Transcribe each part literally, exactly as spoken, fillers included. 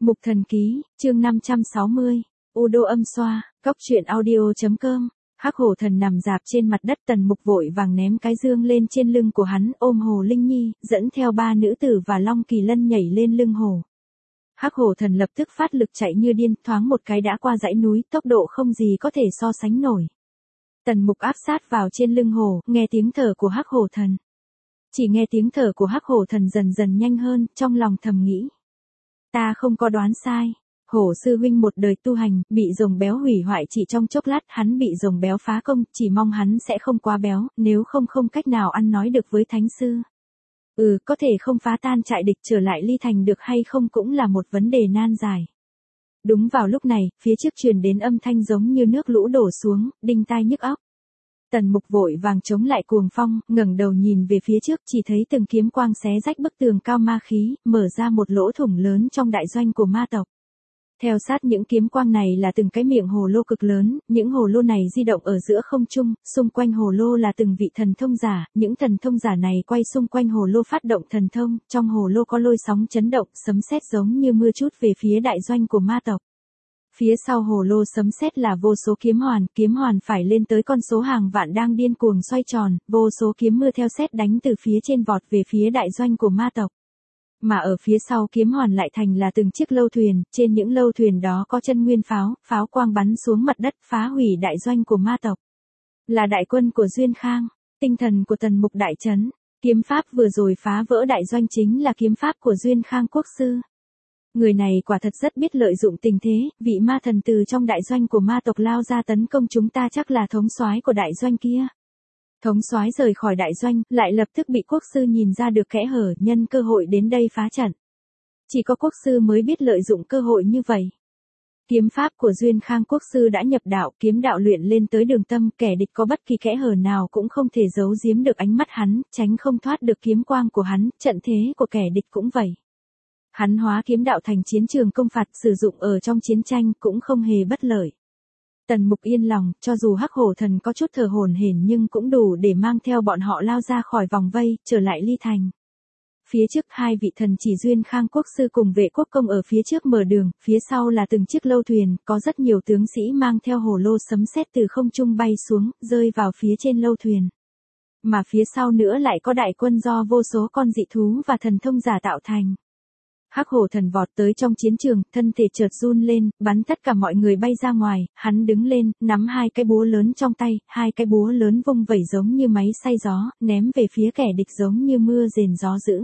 Mục Thần Ký, chương năm trăm sáu mươi, U Đô âm xoa, góc truyện audio.com. Hắc Hổ Thần nằm dạp trên mặt đất, Tần Mục vội vàng ném cái dương lên trên lưng của hắn, ôm Hồ Linh Nhi, dẫn theo ba nữ tử và Long Kỳ Lân nhảy lên lưng hổ. Hắc Hổ Thần lập tức phát lực chạy như điên, thoáng một cái đã qua dãy núi, tốc độ không gì có thể so sánh nổi. Tần Mục áp sát vào trên lưng hổ, nghe tiếng thở của Hắc Hổ Thần. Chỉ nghe tiếng thở của Hắc Hổ Thần dần dần nhanh hơn, trong lòng thầm nghĩ. Ta không có đoán sai. Hổ sư huynh một đời tu hành, bị rồng béo hủy hoại chỉ trong chốc lát, hắn bị rồng béo phá công, chỉ mong hắn sẽ không quá béo, nếu không không cách nào ăn nói được với thánh sư. Ừ, có thể không phá tan trại địch trở lại Ly Thành được hay không cũng là một vấn đề nan giải. Đúng vào lúc này, phía trước truyền đến âm thanh giống như nước lũ đổ xuống, đinh tai nhức óc. Tần Mục vội vàng chống lại cuồng phong, ngẩng đầu nhìn về phía trước, chỉ thấy từng kiếm quang xé rách bức tường cao ma khí, mở ra một lỗ thủng lớn trong đại doanh của ma tộc. Theo sát những kiếm quang này là từng cái miệng hồ lô cực lớn, những hồ lô này di động ở giữa không trung, xung quanh hồ lô là từng vị thần thông giả, những thần thông giả này quay xung quanh hồ lô phát động thần thông, trong hồ lô có lôi sóng chấn động, sấm sét giống như mưa trút về phía đại doanh của ma tộc. Phía sau hồ lô sấm sét là vô số kiếm hoàn, kiếm hoàn phải lên tới con số hàng vạn đang điên cuồng xoay tròn, vô số kiếm mưa theo sét đánh từ phía trên vọt về phía đại doanh của ma tộc. Mà ở phía sau kiếm hoàn lại thành là từng chiếc lâu thuyền, trên những lâu thuyền đó có chân nguyên pháo, pháo quang bắn xuống mặt đất phá hủy đại doanh của ma tộc. Là đại quân của Duyên Khang, tinh thần của Tần Mục đại chấn, kiếm pháp vừa rồi phá vỡ đại doanh chính là kiếm pháp của Duyên Khang quốc sư. Người này quả thật rất biết lợi dụng tình thế, vị ma thần từ trong đại doanh của ma tộc lao ra tấn công chúng ta chắc là thống soái của đại doanh kia. Thống soái rời khỏi đại doanh, lại lập tức bị quốc sư nhìn ra được kẽ hở, nhân cơ hội đến đây phá trận. Chỉ có quốc sư mới biết lợi dụng cơ hội như vậy. Kiếm pháp của Duyên Khang quốc sư đã nhập đạo, kiếm đạo luyện lên tới đường tâm, kẻ địch có bất kỳ kẽ hở nào cũng không thể giấu giếm được ánh mắt hắn, tránh không thoát được kiếm quang của hắn, trận thế của kẻ địch cũng vậy. Hắn hóa kiếm đạo thành chiến trường công phạt, sử dụng ở trong chiến tranh cũng không hề bất lợi. Tần Mục yên lòng, cho dù Hắc Hổ Thần có chút thở hổn hển nhưng cũng đủ để mang theo bọn họ lao ra khỏi vòng vây, trở lại Ly Thành. Phía trước hai vị thần chỉ Duyên Khang quốc sư cùng vệ quốc công ở phía trước mở đường, phía sau là từng chiếc lâu thuyền, có rất nhiều tướng sĩ mang theo hồ lô sấm sét từ không trung bay xuống, rơi vào phía trên lâu thuyền. Mà phía sau nữa lại có đại quân do vô số con dị thú và thần thông giả tạo thành. Hắc Hổ Thần vọt tới trong chiến trường, thân thể chợt run lên, bắn tất cả mọi người bay ra ngoài, hắn đứng lên, nắm hai cái búa lớn trong tay, hai cái búa lớn vung vẩy giống như máy xay gió, ném về phía kẻ địch giống như mưa rền gió dữ.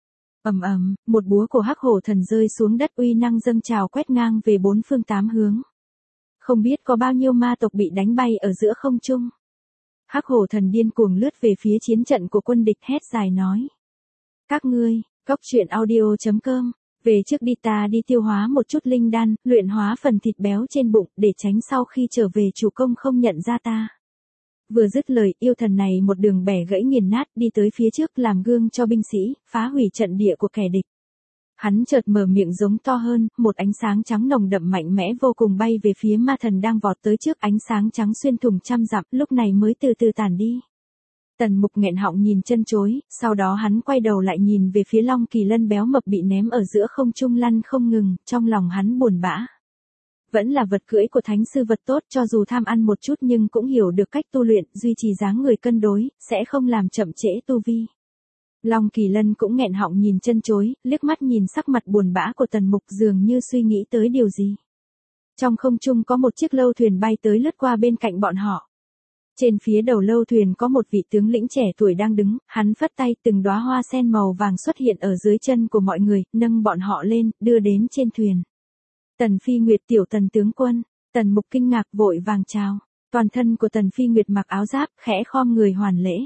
Ầm ầm, một búa của Hắc Hổ Thần rơi xuống đất, uy năng dâng trào quét ngang về bốn phương tám hướng. Không biết có bao nhiêu ma tộc bị đánh bay ở giữa không trung. Hắc Hổ Thần điên cuồng lướt về phía chiến trận của quân địch, hét dài nói: "Các ngươi, góc truyện audio.com, về trước đi, ta đi tiêu hóa một chút linh đan, luyện hóa phần thịt béo trên bụng, để tránh sau khi trở về chủ công không nhận ra ta." Vừa dứt lời, yêu thần này một đường bẻ gãy nghiền nát, đi tới phía trước làm gương cho binh sĩ, phá hủy trận địa của kẻ địch. Hắn chợt mở miệng giống to hơn, một ánh sáng trắng nồng đậm mạnh mẽ vô cùng bay về phía ma thần đang vọt tới trước, ánh sáng trắng xuyên thủng trăm dặm, lúc này mới từ từ tàn đi. Tần Mục nghẹn họng nhìn chân chối, sau đó hắn quay đầu lại nhìn về phía Long Kỳ Lân béo mập bị ném ở giữa không trung lăn không ngừng, trong lòng hắn buồn bã. Vẫn là vật cưỡi của thánh sư vật tốt, cho dù tham ăn một chút nhưng cũng hiểu được cách tu luyện, duy trì dáng người cân đối, sẽ không làm chậm trễ tu vi. Long Kỳ Lân cũng nghẹn họng nhìn chân chối, liếc mắt nhìn sắc mặt buồn bã của Tần Mục dường như suy nghĩ tới điều gì. Trong không trung có một chiếc lâu thuyền bay tới lướt qua bên cạnh bọn họ. Trên phía đầu lâu thuyền có một vị tướng lĩnh trẻ tuổi đang đứng, hắn phất tay, từng đóa hoa sen màu vàng xuất hiện ở dưới chân của mọi người, nâng bọn họ lên, đưa đến trên thuyền. Tần Phi Nguyệt, tiểu Tần tướng quân. Tần Mục kinh ngạc vội vàng chào. Toàn thân của Tần Phi Nguyệt mặc áo giáp, khẽ khom người hoàn lễ.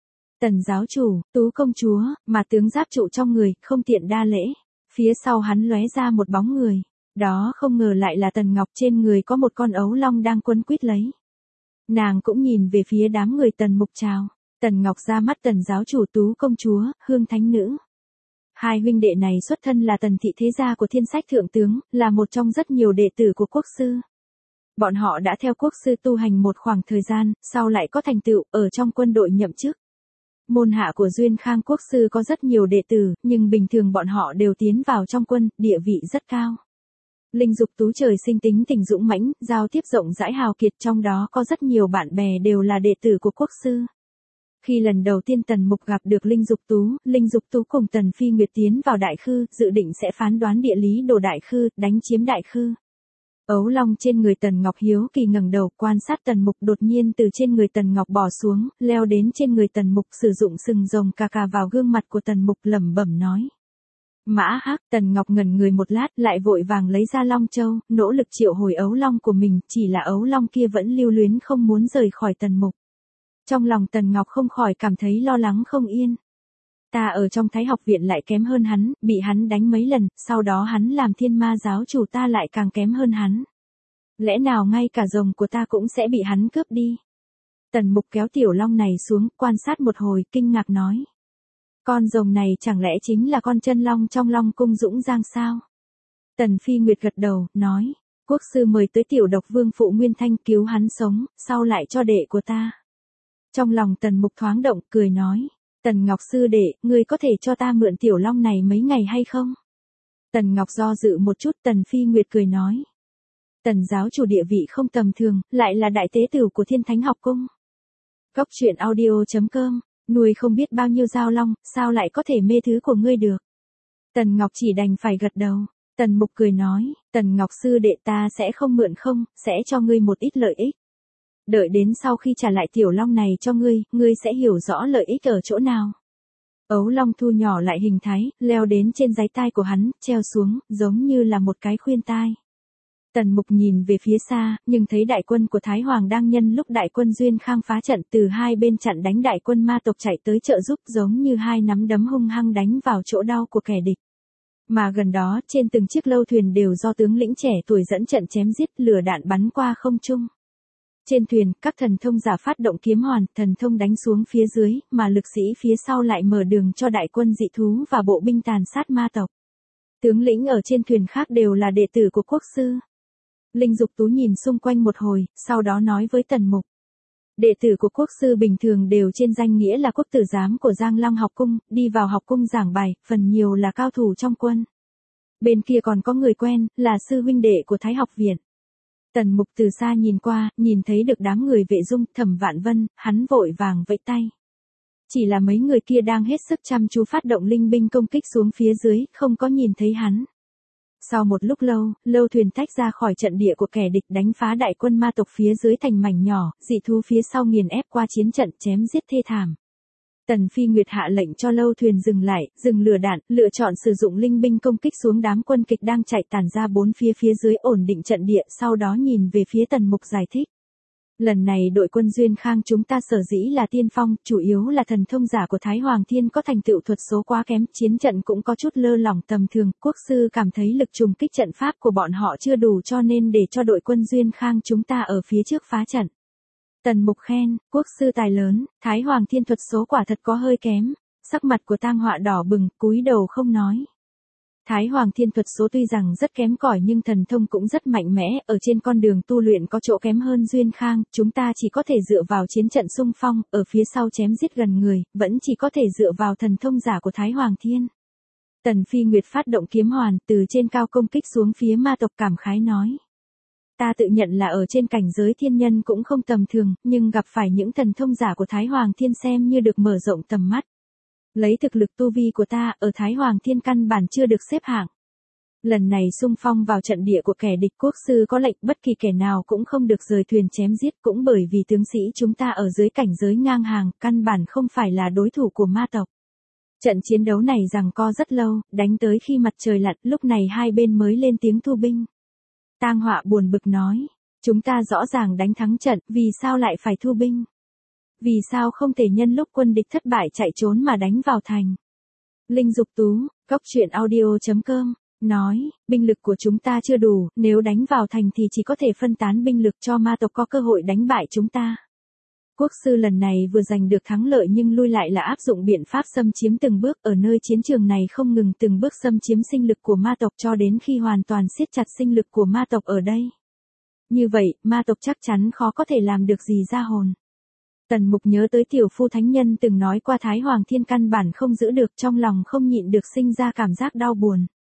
Tần giáo chủ, Tú công chúa, mà tướng giáp trụ trong người, không tiện đa lễ. Phía sau hắn lóe ra một bóng người. Đó không ngờ lại là Tần Ngọc, trên người có một con ấu long đang quấn quýt lấy. Nàng cũng nhìn về phía đám người Tần Mục chào. Tần Ngọc ra mắt Tần giáo chủ, Tú công chúa, Hương thánh nữ. Hai huynh đệ này xuất thân là Tần thị thế gia của Thiên Sách thượng tướng, là một trong rất nhiều đệ tử của quốc sư. Bọn họ đã theo quốc sư tu hành một khoảng thời gian, sau lại có thành tựu, ở trong quân đội nhậm chức. Môn hạ của Duyên Khang quốc sư có rất nhiều đệ tử, nhưng bình thường bọn họ đều tiến vào trong quân, địa vị rất cao. Linh Dục Tú trời sinh tính tình dũng mãnh, giao tiếp rộng rãi hào kiệt, trong đó có rất nhiều bạn bè đều là đệ tử của quốc sư. Khi lần đầu tiên Tần Mục gặp được Linh Dục Tú, Linh Dục Tú cùng Tần Phi Nguyệt tiến vào Đại Khư, dự định sẽ phán đoán địa lý đồ Đại Khư, đánh chiếm Đại Khư. Ấu long trên người Tần Ngọc hiếu kỳ ngẩng đầu quan sát Tần Mục, đột nhiên từ trên người Tần Ngọc bò xuống, leo đến trên người Tần Mục, sử dụng sừng rồng cà cà vào gương mặt của Tần Mục, lẩm bẩm nói. Mã Hắc. Tần Ngọc ngẩn người một lát, lại vội vàng lấy ra Long Châu, nỗ lực triệu hồi ấu long của mình, chỉ là ấu long kia vẫn lưu luyến không muốn rời khỏi Tần Mục. Trong lòng Tần Ngọc không khỏi cảm thấy lo lắng không yên. Ta ở trong Thái học viện lại kém hơn hắn, bị hắn đánh mấy lần, sau đó hắn làm Thiên Ma giáo chủ, ta lại càng kém hơn hắn. Lẽ nào ngay cả rồng của ta cũng sẽ bị hắn cướp đi? Tần Mục kéo tiểu long này xuống, quan sát một hồi, kinh ngạc nói. Con rồng này chẳng lẽ chính là con chân long trong Long cung Dũng Giang sao? Tần Phi Nguyệt gật đầu, nói. Quốc sư mời tới tiểu độc vương phụ Nguyên Thanh cứu hắn sống, sau lại cho đệ của ta. Trong lòng Tần Mục thoáng động, cười nói. Tần Ngọc sư đệ, ngươi có thể cho ta mượn tiểu long này mấy ngày hay không? Tần Ngọc do dự một chút, Tần Phi Nguyệt cười nói. Tần giáo chủ địa vị không tầm thường, lại là đại tế tử của Thiên Thánh học cung. Cốc truyện audio chấm com, nuôi không biết bao nhiêu giao long, sao lại có thể mê thứ của ngươi được? Tần Ngọc chỉ đành phải gật đầu. Tần Mục cười nói, Tần Ngọc sư đệ, ta sẽ không mượn không, sẽ cho ngươi một ít lợi ích. Đợi đến sau khi trả lại tiểu long này cho ngươi, ngươi sẽ hiểu rõ lợi ích ở chỗ nào. Ấu long thu nhỏ lại hình thái, leo đến trên dái tai của hắn, treo xuống, giống như là một cái khuyên tai. Tần Mục nhìn về phía xa, nhưng thấy đại quân của Thái Hoàng đang nhân lúc đại quân Duyên Khang phá trận từ hai bên chặn đánh đại quân ma tộc chạy tới trợ giúp, giống như hai nắm đấm hung hăng đánh vào chỗ đau của kẻ địch. Mà gần đó, trên từng chiếc lâu thuyền đều do tướng lĩnh trẻ tuổi dẫn trận chém giết, lửa đạn bắn qua không trung. Trên thuyền, các thần thông giả phát động kiếm hoàn, thần thông đánh xuống phía dưới, mà lực sĩ phía sau lại mở đường cho đại quân dị thú và bộ binh tàn sát ma tộc. Tướng lĩnh ở trên thuyền khác đều là đệ tử của quốc sư. Linh Dục Tú nhìn xung quanh một hồi, sau đó nói với Tần Mục. Đệ tử của quốc sư bình thường đều trên danh nghĩa là quốc tử giám của Giang Long học cung, đi vào học cung giảng bài, phần nhiều là cao thủ trong quân. Bên kia còn có người quen, là sư huynh đệ của Thái học viện. Tần Mục từ xa nhìn qua, nhìn thấy được đám người Vệ Dung, Thẩm Vạn Vân, hắn vội vàng vẫy tay. Chỉ là mấy người kia đang hết sức chăm chú phát động linh binh công kích xuống phía dưới, không có nhìn thấy hắn. Sau một lúc lâu, lâu thuyền tách ra khỏi trận địa của kẻ địch, đánh phá đại quân ma tộc phía dưới thành mảnh nhỏ, dị thú phía sau nghiền ép qua chiến trận, chém giết thê thảm. Tần Phi Nguyệt hạ lệnh cho lâu thuyền dừng lại, dừng lửa đạn, lựa chọn sử dụng linh binh công kích xuống đám quân kịch đang chạy tản ra bốn phía phía dưới, ổn định trận địa, sau đó nhìn về phía Tần Mục giải thích. Lần này đội quân Duyên Khang chúng ta sở dĩ là tiên phong, chủ yếu là thần thông giả của Thái Hoàng Thiên có thành tựu thuật số quá kém, chiến trận cũng có chút lơ lỏng tầm thường, quốc sư cảm thấy lực trùng kích trận pháp của bọn họ chưa đủ cho nên để cho đội quân Duyên Khang chúng ta ở phía trước phá trận. Tần Mục khen, quốc sư tài lớn, Thái Hoàng Thiên thuật số quả thật có hơi kém. Sắc mặt của Tang Họa đỏ bừng, cúi đầu không nói. Thái Hoàng Thiên thuật số tuy rằng rất kém cỏi nhưng thần thông cũng rất mạnh mẽ, ở trên con đường tu luyện có chỗ kém hơn Duyên Khang, chúng ta chỉ có thể dựa vào chiến trận xung phong, ở phía sau chém giết gần người, vẫn chỉ có thể dựa vào thần thông giả của Thái Hoàng Thiên. Tần Phi Nguyệt phát động kiếm hoàn, từ trên cao công kích xuống phía ma tộc, cảm khái nói. Ta tự nhận là ở trên cảnh giới thiên nhân cũng không tầm thường, nhưng gặp phải những thần thông giả của Thái Hoàng Thiên xem như được mở rộng tầm mắt. Lấy thực lực tu vi của ta, ở Thái Hoàng Thiên căn bản chưa được xếp hạng. Lần này xung phong vào trận địa của kẻ địch, quốc sư có lệnh bất kỳ kẻ nào cũng không được rời thuyền chém giết, cũng bởi vì tướng sĩ chúng ta ở dưới cảnh giới ngang hàng, căn bản không phải là đối thủ của ma tộc. Trận chiến đấu này giằng co rất lâu, đánh tới khi mặt trời lặn, lúc này hai bên mới lên tiếng thu binh. Tang Họa buồn bực nói, chúng ta rõ ràng đánh thắng trận, vì sao lại phải thu binh? Vì sao không thể nhân lúc quân địch thất bại chạy trốn mà đánh vào thành? Linh Dục Tú, cốc truyện audio chấm com, nói, binh lực của chúng ta chưa đủ, nếu đánh vào thành thì chỉ có thể phân tán binh lực cho ma tộc có cơ hội đánh bại chúng ta. Quốc sư lần này vừa giành được thắng lợi nhưng lui lại là áp dụng biện pháp xâm chiếm từng bước, ở nơi chiến trường này không ngừng từng bước xâm chiếm sinh lực của ma tộc cho đến khi hoàn toàn siết chặt sinh lực của ma tộc ở đây. Như vậy, ma tộc chắc chắn khó có thể làm được gì ra hồn. Tần Mục nhớ tới tiểu phu thánh nhân từng nói qua Thái Hoàng Thiên căn bản không giữ được, trong lòng không nhịn được sinh ra cảm giác đau buồn.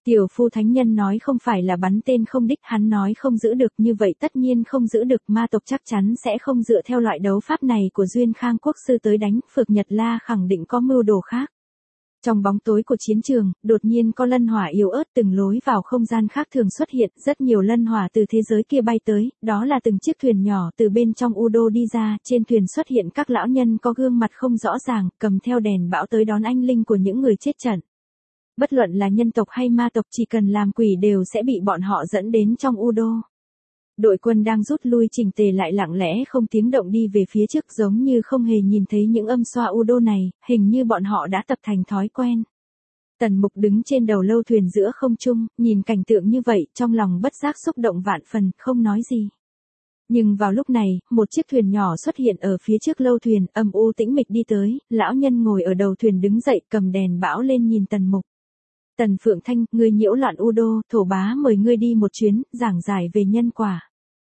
Tiểu phu thánh nhân nói không phải là bắn tên không đích, hắn nói không giữ được, như vậy tất nhiên không giữ được, ma tộc chắc chắn sẽ không dựa theo loại đấu pháp này của Duyên Khang quốc sư tới đánh, Phược Nhật La khẳng định có mưu đồ khác. Trong bóng tối của chiến trường, đột nhiên có lân hỏa yếu ớt từng lối vào không gian khác thường xuất hiện, rất nhiều lân hỏa từ thế giới kia bay tới, đó là từng chiếc thuyền nhỏ từ bên trong U Đô đi ra, trên thuyền xuất hiện các lão nhân có gương mặt không rõ ràng, cầm theo đèn bão tới đón anh linh của những người chết trận. Bất luận là nhân tộc hay ma tộc, chỉ cần làm quỷ đều sẽ bị bọn họ dẫn đến trong U Đô. Đội quân đang rút lui chỉnh tề lại lặng lẽ không tiếng động đi về phía trước, giống như không hề nhìn thấy những âm xoa U Đô này, hình như bọn họ đã tập thành thói quen. Tần Mục đứng trên đầu lâu thuyền giữa không trung, nhìn cảnh tượng như vậy, trong lòng bất giác xúc động vạn phần, không nói gì. Nhưng vào lúc này, một chiếc thuyền nhỏ xuất hiện ở phía trước lâu thuyền, âm u tĩnh mịch đi tới, lão nhân ngồi ở đầu thuyền đứng dậy, cầm đèn bão lên nhìn Tần Mục. Tần Phượng Thanh, ngươi nhiễu loạn U Đô, thổ bá mời ngươi đi một chuyến, giảng giải về nhân quả.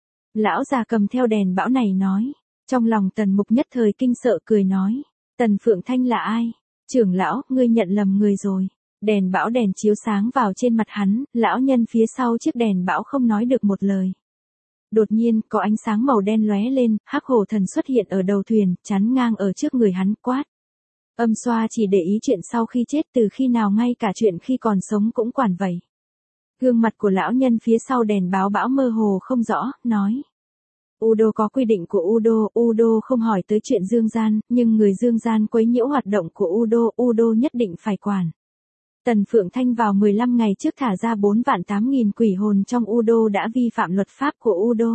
Lão già cầm theo đèn bão này nói. Trong lòng Tần Mục nhất thời kinh sợ cười nói. Tần Phượng Thanh là ai? Trưởng lão, ngươi nhận lầm người rồi. Đèn bão đèn chiếu sáng vào trên mặt hắn, lão nhân phía sau chiếc đèn bão không nói được một lời. Đột nhiên, có ánh sáng màu đen lóe lên, Hắc Hổ Thần xuất hiện ở đầu thuyền, chắn ngang ở trước người hắn, quát. Âm xoa chỉ để ý chuyện sau khi chết, từ khi nào ngay cả chuyện khi còn sống cũng quản vậy. Gương mặt của lão nhân phía sau đèn báo bão mơ hồ không rõ, nói. U Đô có quy định của U Đô, U Đô không hỏi tới chuyện dương gian, nhưng người dương gian quấy nhiễu hoạt động của U Đô, U Đô nhất định phải quản. Tần Phượng Thanh vào mười lăm ngày trước thả ra bốn vạn tám nghìn quỷ hồn trong U Đô đã vi phạm luật pháp của U Đô.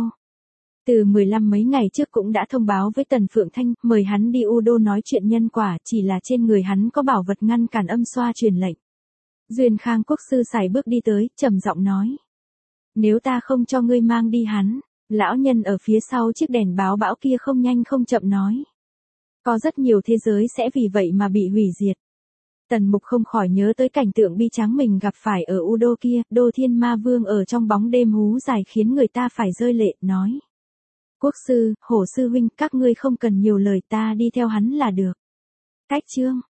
Từ mười lăm mấy ngày trước cũng đã thông báo với Tần Phượng Thanh, mời hắn đi U Đô nói chuyện nhân quả, chỉ là trên người hắn có bảo vật ngăn cản âm xoa truyền lệnh. Duyên Khang quốc sư sải bước đi tới, trầm giọng nói. Nếu ta không cho ngươi mang đi hắn, lão nhân ở phía sau chiếc đèn báo bão kia không nhanh không chậm nói. Có rất nhiều thế giới sẽ vì vậy mà bị hủy diệt. Tần Mục không khỏi nhớ tới cảnh tượng bi tráng mình gặp phải ở U Đô kia, Đô Thiên Ma Vương ở trong bóng đêm hú dài khiến người ta phải rơi lệ, nói. Quốc sư, Hổ sư huynh, các ngươi không cần nhiều lời, ta đi theo hắn là được. Cách chương